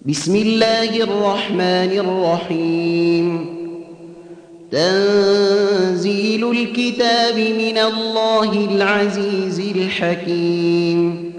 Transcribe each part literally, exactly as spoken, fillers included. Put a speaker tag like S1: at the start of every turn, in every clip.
S1: بسم الله الرحمن الرحيم. تنزيل الكتاب من الله العزيز الحكيم.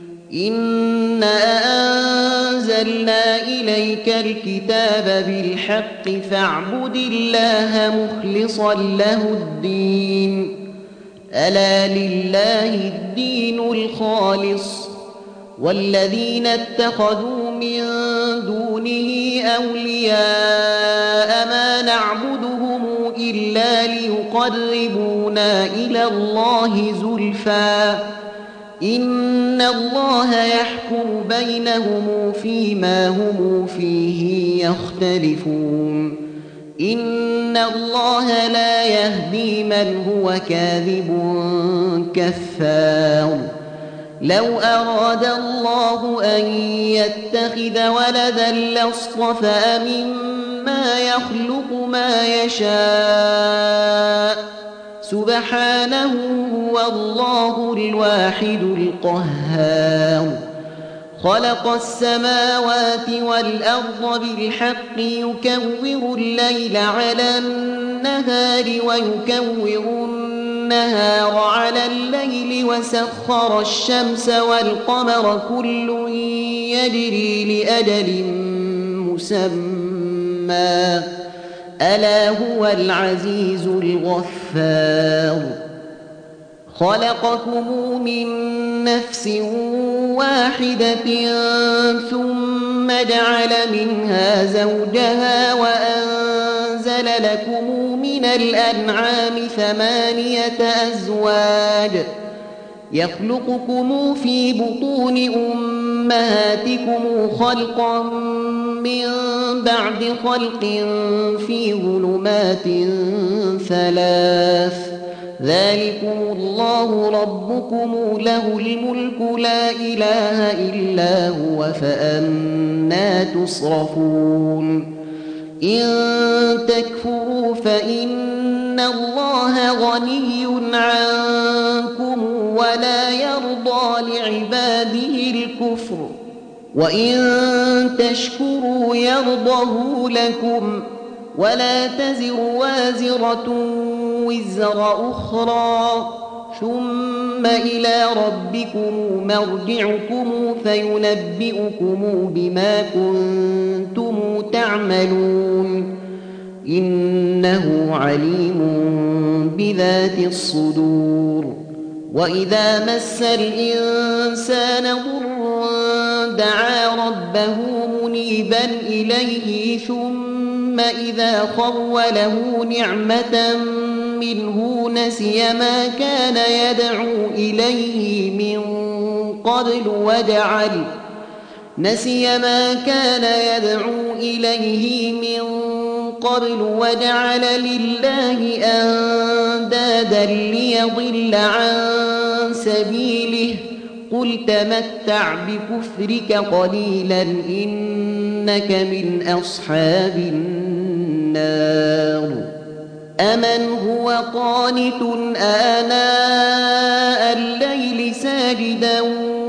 S1: إنا أنزلنا إليك الكتاب بالحق فاعبد الله مخلصا له الدين. ألا لله الدين الخالص، والذين اتخذوا من دونه أولياء ما نعبدهم إلا ليقربونا إلى الله زلفى إن الله يحكم بينهم فيما هم فيه يختلفون. إن الله لا يهدي من هو كاذب كفار. لو أراد الله أن يتخذ ولدا لاصطفى مما يخلق ما يشاء سبحانه هو الله الواحد القهار. خلق السماوات والأرض بالحق يكور الليل على النهار ويكور النهار على الليل وسخر الشمس والقمر كل يجري لأجل مسمى ألا هو العزيز الغفار. خلقكم من نفس واحدة ثم جعل منها زوجها وأنزل لكم من الأنعام ثمانية أزواج يخلقكم في بطون أمهاتكم خلقا من بعد خلق في ظلمات ثلاث ذلكم الله ربكم له الملك لا إله إلا هو فأنى تصرفون. إن تكفروا فإن الله غني عنكم ولا يرضى لعباده الكفر وإن تشكروا يرضه لكم ولا تزر وازرة وزر أخرى ثم إلى ربكم مرجعكم فينبئكم بما كنتم تعملون. إنه عليم بذات الصدور. وإذا مس الإنسان ضر دعا ربه منيبا إليه ثم إذا خوله نعمة منه نسي ما كان يدعو إليه من قبل وجعل نسي ما كان يدعو إليه من قبل وجعل لله أندادا ليضل عن سبيله. قل تمتع بكفرك قليلا إنك من أصحاب النار. أمن هو قانت آناء الليل ساجدا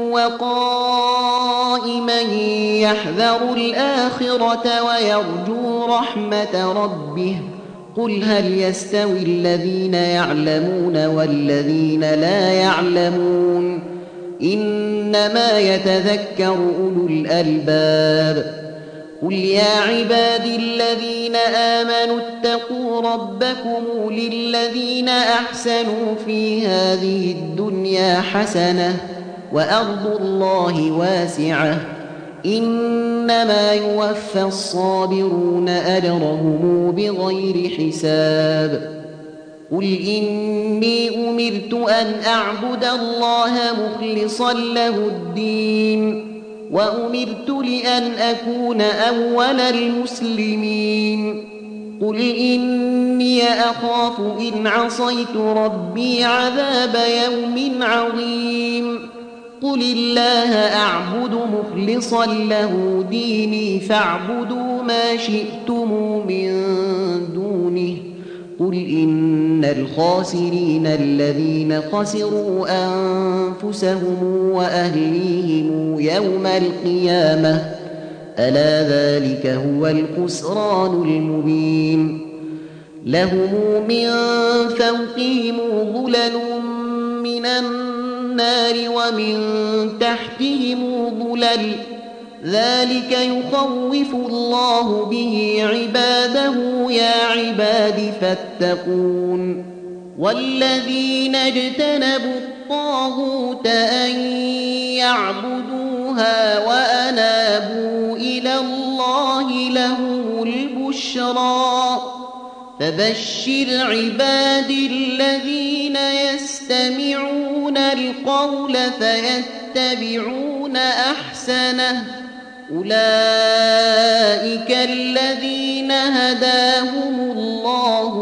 S1: وقائما يحذر الآخرة ويرجو رحمة ربه قل هل يستوي الذين يعلمون والذين لا يعلمون إنما يتذكر أولو الألباب. قل يا عبادي الذين آمنوا اتقوا ربكم للذين أحسنوا في هذه الدنيا حسنة وأرض الله واسعة إنما يوفى الصابرون أجرهم بغير حساب. قل إني أمرت أن أعبد الله مخلصا له الدين وأمرت لأن أكون أول المسلمين. قل إني أخاف إن عصيت ربي عذاب يوم عظيم. قل الله أعبد مخلصا له ديني فاعبدوا ما شئتم من دونه. قل إن الخاسرين الذين خسروا أنفسهم وأهليهم يوم القيامة ألا ذلك هو الخسران المبين لهم من فوقهم ظلل من النار ومن تحتهم ظلل ذلك يخوف الله به عباده يا عباد فاتقون والذين اجتنبوا الطاغوت أن يعبدوها وأنابوا إلى الله لهم البشرى فبشر عبادي الذين يستمعون القول فيتبعون أحسنه أولئك الذين هداهم الله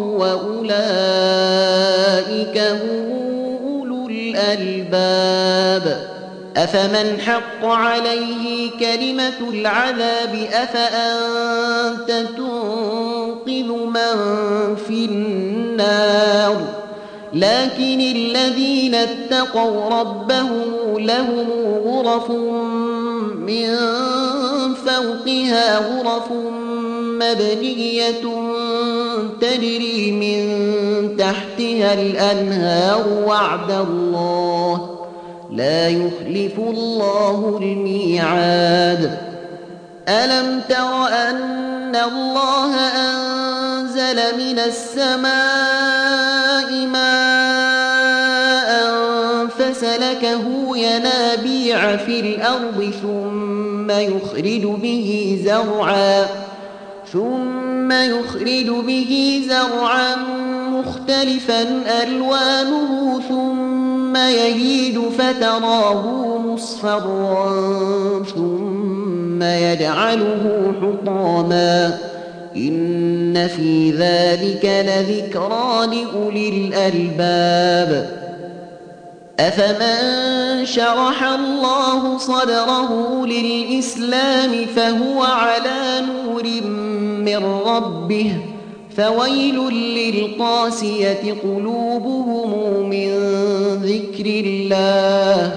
S1: وأولئك هم أولو الألباب أفمن حق عليه كلمة العذاب أفأنت تنقذ من في النار لكن الذين اتقوا ربهم لهم غرف من فوقها غرف مبنية تجري من تحتها الأنهار وعد الله لا يخلف الله الميعاد ألم تر أن الله أنزل من السماء ماء فسلكه ينابيع في الأرض ثم يخرج به زرعا ثم يخرج به زرعا مختلفا ألوانه ثم يهيج فتراه مصفرا ثم يجعله حطاما إن في ذلك لذكرى لأولي الألباب أفمن شرح الله صدره للإسلام فهو على نور من ربه فويل للقاسية قلوبهم من ذكر الله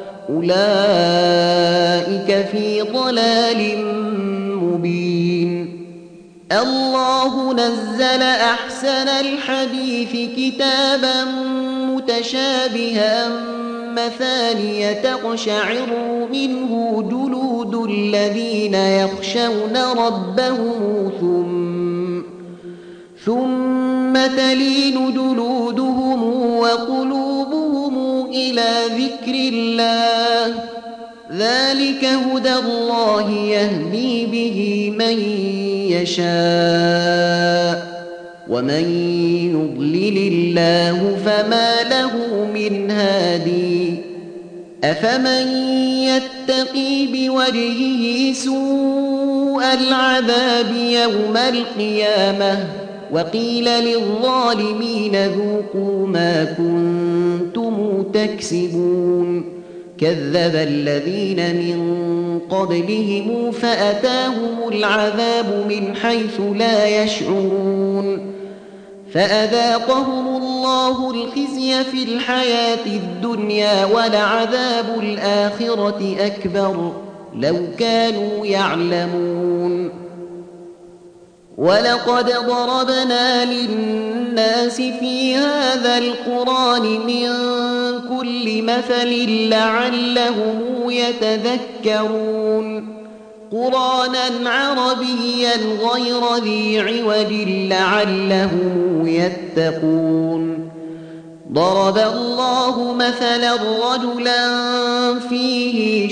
S1: أولئك في ضلال مبين الله نزل أحسن الحديث كتابا متشابها مثانية تقشعر منه جلود الذين يخشون ربهم ثم ثم تلين جلودهم وقلوبهم إلى ذكر الله ذلك هدى الله يهدي به من يشاء ومن يضلل الله فما له من هادي أفمن يتقي بوجهه سوء العذاب يوم القيامة وقيل للظالمين ذوقوا ما كنتم تكسبون كذب الذين من قبلهم فأتاهم العذاب من حيث لا يشعرون فأذاقهم الله الخزي في الحياة الدنيا ولعذاب الآخرة أكبر لو كانوا يعلمون ولقد ضربنا للناس في هذا القرآن من كل مثل لعلهم يتذكرون قرآنا عربيا غير ذي عوج لعلهم يتقون ضرب الله مثلا رجلا فيه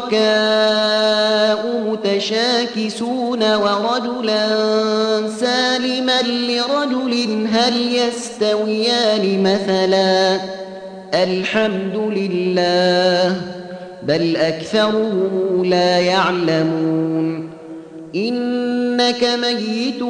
S1: شركاء متشاكسون ورجلا سالما لرجل هل يستويان مثلا الحمد لله بل أكثرهم لا يعلمون إنك ميت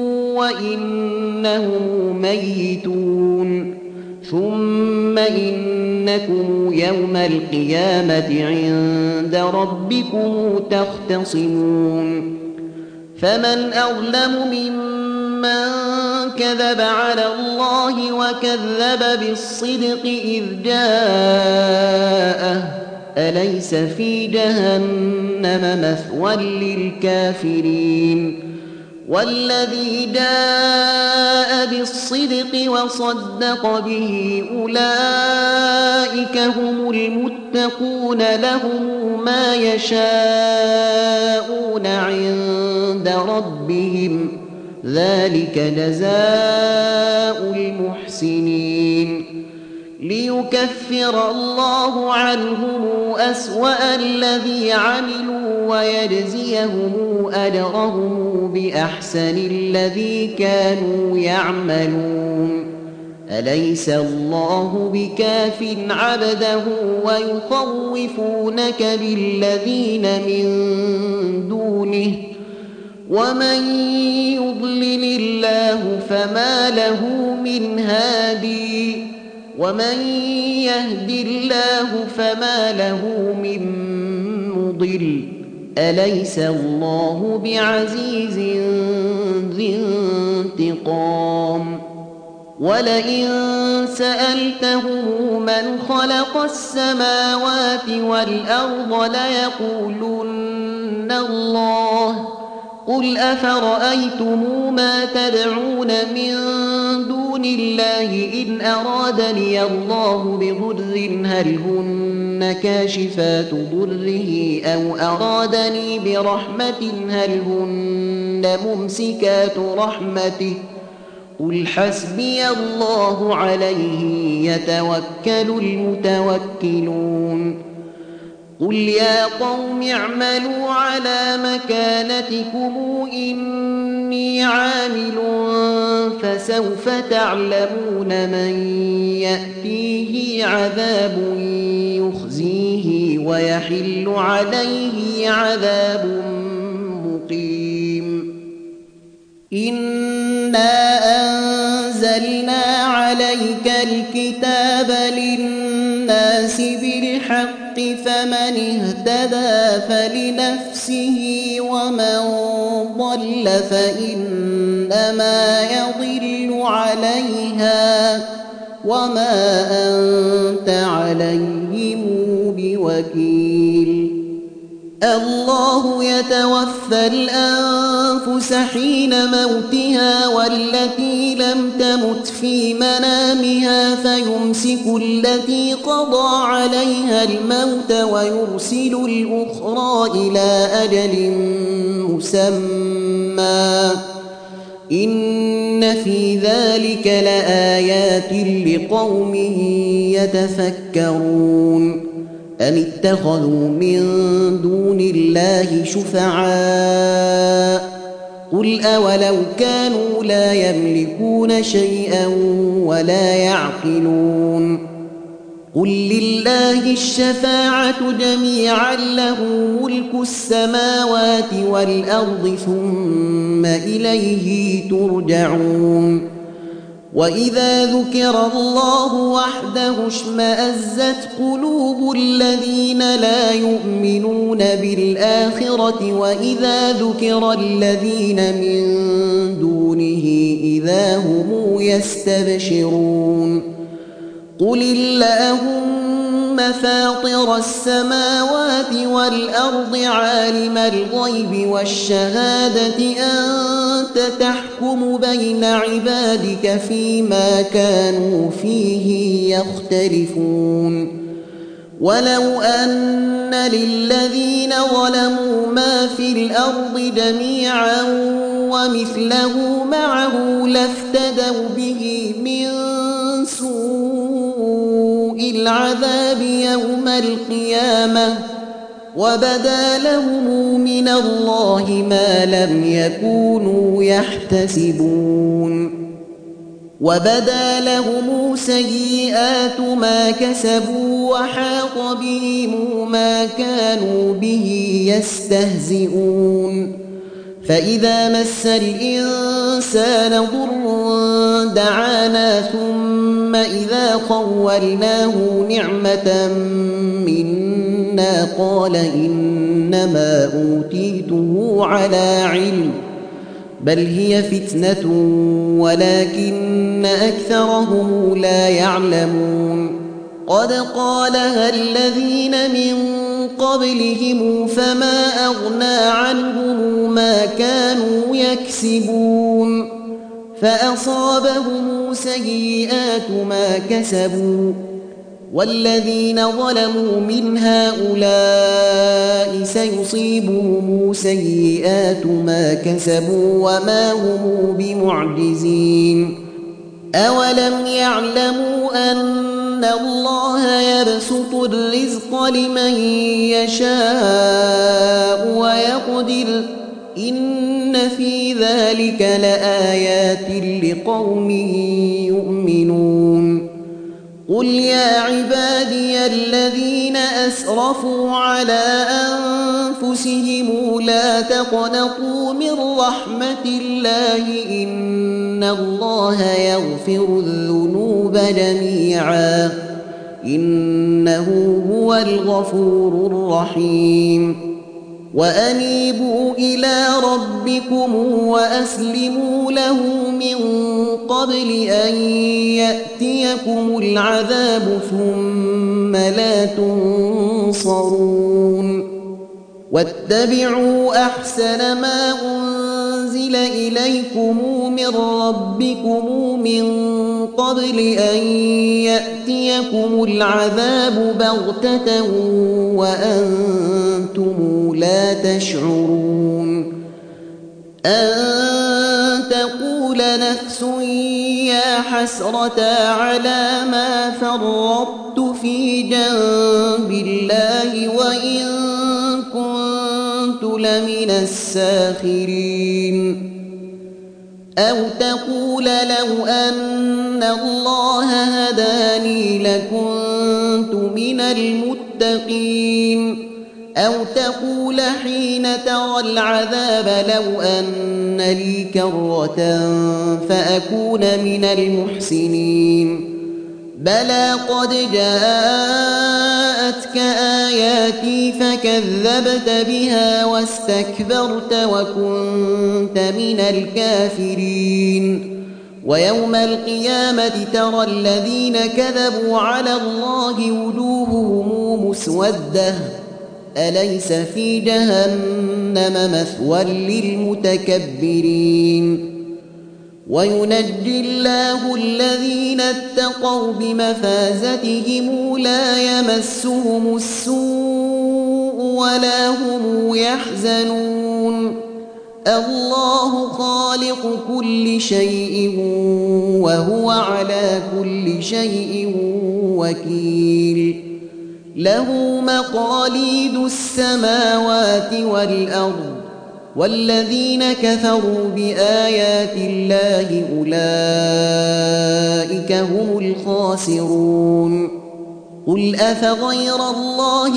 S1: وإنهم ميتون ثم إنكم يوم القيامة عند ربكم تختصمون فمن أظلم ممن كذب على الله وكذب بالصدق إذ جاءه أليس في جهنم مثوى للكافرين والذي جاء بالصدق وصدق به أولئك هم المتقون لهم ما يشاءون عند ربهم ذلك جزاء المحسنين ليكفر الله عنهم أسوأ الذي عملوا ويجزيهم أجرهم بأحسن الذي كانوا يعملون أليس الله بكاف عبده ويخوفونك بالذين من دونه ومن يضلل الله فما له من هادي ومن يهد الله فما له من مضل أليس الله بعزيز ذي انتقام ولئن سألتهم من خلق السماوات والأرض ليقولن الله قل أفرأيتم ما تدعون من دون الله إن أرادني الله بضر هل هن كاشفات ضره أو أرادني برحمة هل هن ممسكات رحمته قل حسبي الله عليه يتوكل المتوكلون قل يا قوم اعملوا على مكانتكم إني عامل فسوف تعلمون من يأتيه عذاب يخزيه ويحل عليه عذاب مقيم إنا أنزلنا عليك الكتاب للناس بالحق فمن اهتدى فلنفسه ومن ضل فإنما يضل عليها وما أنت عليهم بوكيل الله يتوفى الأنفس حين موتها والتي لم تمت في منامها فيمسك التي قضى عليها الموت ويرسل الأخرى إلى أجل مسمى إن في ذلك لآيات لقوم يتفكرون أم اتخذوا من دون الله شفعاء قل أولو كانوا لا يملكون شيئا ولا يعقلون قل لله الشفاعة جميعا له ملك السماوات والأرض ثم إليه ترجعون وإذا ذكر الله وحده اشمأزت قلوب الذين لا يؤمنون بالآخرة وإذا ذكر الذين من دونه إذا هم يستبشرون قل اللهم فاطر السماوات والأرض عالم الغيب والشهادة أنت تحكم بين عبادك فيما كانوا فيه يختلفون ولو أن للذين ظلموا ما في الأرض جميعا ومثله معه لافتدوا به من سوء العذاب يوم القيامة وبدا لهم من الله ما لم يكونوا يحتسبون وبدا لهم سيئات ما كسبوا وحاق بهم ما كانوا به يستهزئون فإذا مس الإنسان ضر دعانا ثم إذا خولناه نعمة منا قال إنما أوتيته على علم بل هي فتنة ولكن أكثرهم لا يعلمون قد قالها الذين من قبلهم فما أغنى عنهم ما كانوا يكسبون فأصابهم سيئات ما كسبوا والذين ظلموا من هؤلاء سيصيبهم سيئات ما كسبوا وما هم بمعجزين أولم يعلموا أن الله يبسط الرزق لمن يشاء ويقدر إن في ذلك لآيات لقوم يؤمنون قل يا عبادي الذين أسرفوا على أنفسهم لا تقنطوا من رحمة الله إن الله يغفر الذنوب جميعا إنه هو الغفور الرحيم وأنيبوا إلى ربكم وأسلموا له من قبل أن يأتيكم العذاب ثم لا تنصرون واتبعوا أحسن ما أنزل إليكم من ربكم من قبل أن يأتيكم العذاب بغتة وأنتم لا تشعرون أن تقول نفس يا حسرة على ما فرطت في جنب الله وإن كنت لمن الساخرين أو تقول لو أن الله هداني لكنت من المتقين أو تقول حين ترى العذاب لو أن لي كرة فأكون من المحسنين بلى قد جاءتك آياتي فكذبت بها واستكبرت وكنت من الكافرين ويوم القيامة ترى الذين كذبوا على الله وجوههم مسودة أليس في جهنم مثوى للمتكبرين وينجي الله الذين اتقوا بمفازتهم لا يمسهم السوء ولا هم يحزنون الله خالق كل شيء وهو على كل شيء وكيل له مقاليد السماوات والأرض والذين كفروا بآيات الله أولئك هم الخاسرون قل أفغير الله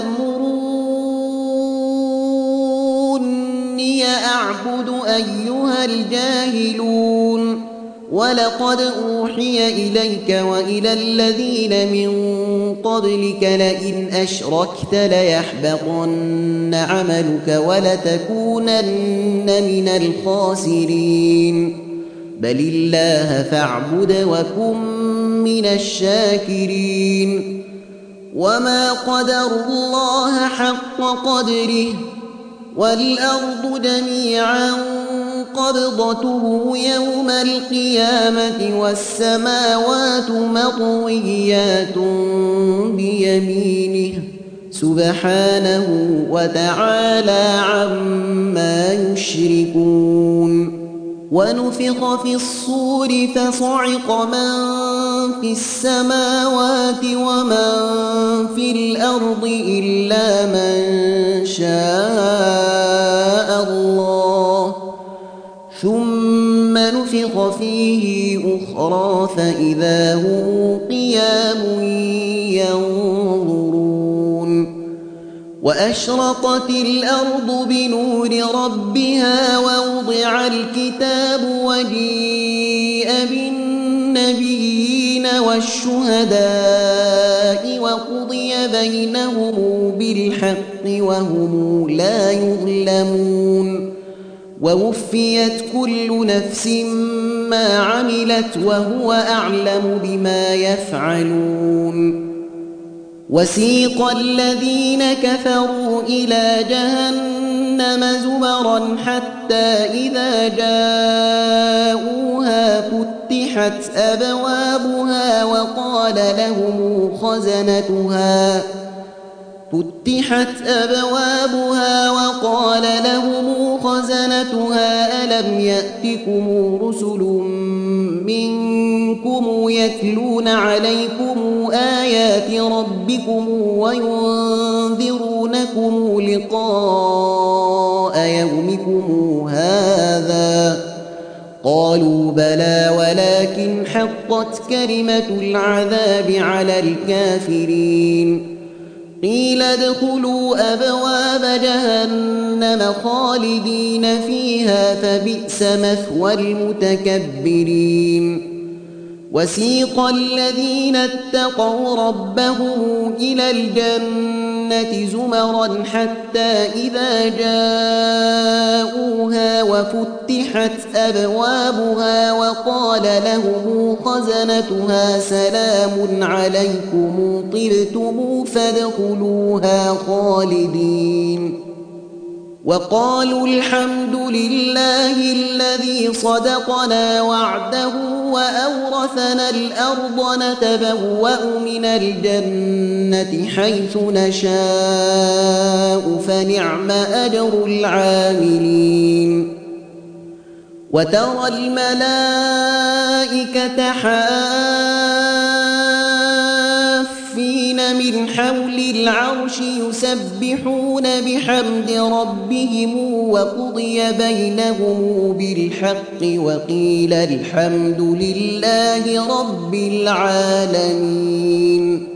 S1: تأمروني أعبد أيها الجاهلون ولقد أوحي إليك وإلى الذين من قبلك لئن أشركت ليحبطن عملك ولتكونن من الخاسرين بل الله فاعبد وكن من الشاكرين وما قدروا الله حق قدره والأرض جميعا قبضته يوم القيامة والسماوات مطويات بيمينه سبحانه وتعالى عما يشركون ونفخ في الصور فصعق من في السماوات ومن في الأرض إلا من شاء الله ثم نفخ فيه أخرى فإذا هم قيام ينظرون وأشرقت الأرض بنور ربها ووضع الكتاب وجيء بالنبيين والشهداء وقضي بينهم بالحق وهم لا يظلمون ووفيت كل نفس ما عملت وهو أعلم بما يفعلون وسيق الذين كفروا إلى جهنم زمرا حتى إذا جاءوها فتحت أبوابها وقال لهم خزنتها فتحت أبوابها وقال لهم خزنتها ألم يأتكم رسل منكم يتلون عليكم آيات ربكم وينذرونكم لقاء يومكم هذا قالوا بلى ولكن حقت كلمة العذاب على الكافرين قيل ادخلوا أبواب جهنم خالدين فيها فبئس مثوى المتكبرين وسيق الذين اتقوا ربهم إلى الجنة زمرا حتى إذا جاءوها وفتحت أبوابها وقال لهم خزنتها سلام عليكم طبتم فادخلوها خالدين وقالوا الحمد لله الذي صدقنا وعده وأورثنا الأرض نتبوأ من الجنة حيث نشاء فنعم أجر العاملين وترى الملائكة حافين من حول العرش يسبحون بحمد ربهم وقضي بينهم بالحق وقيل الحمد لله رب العالمين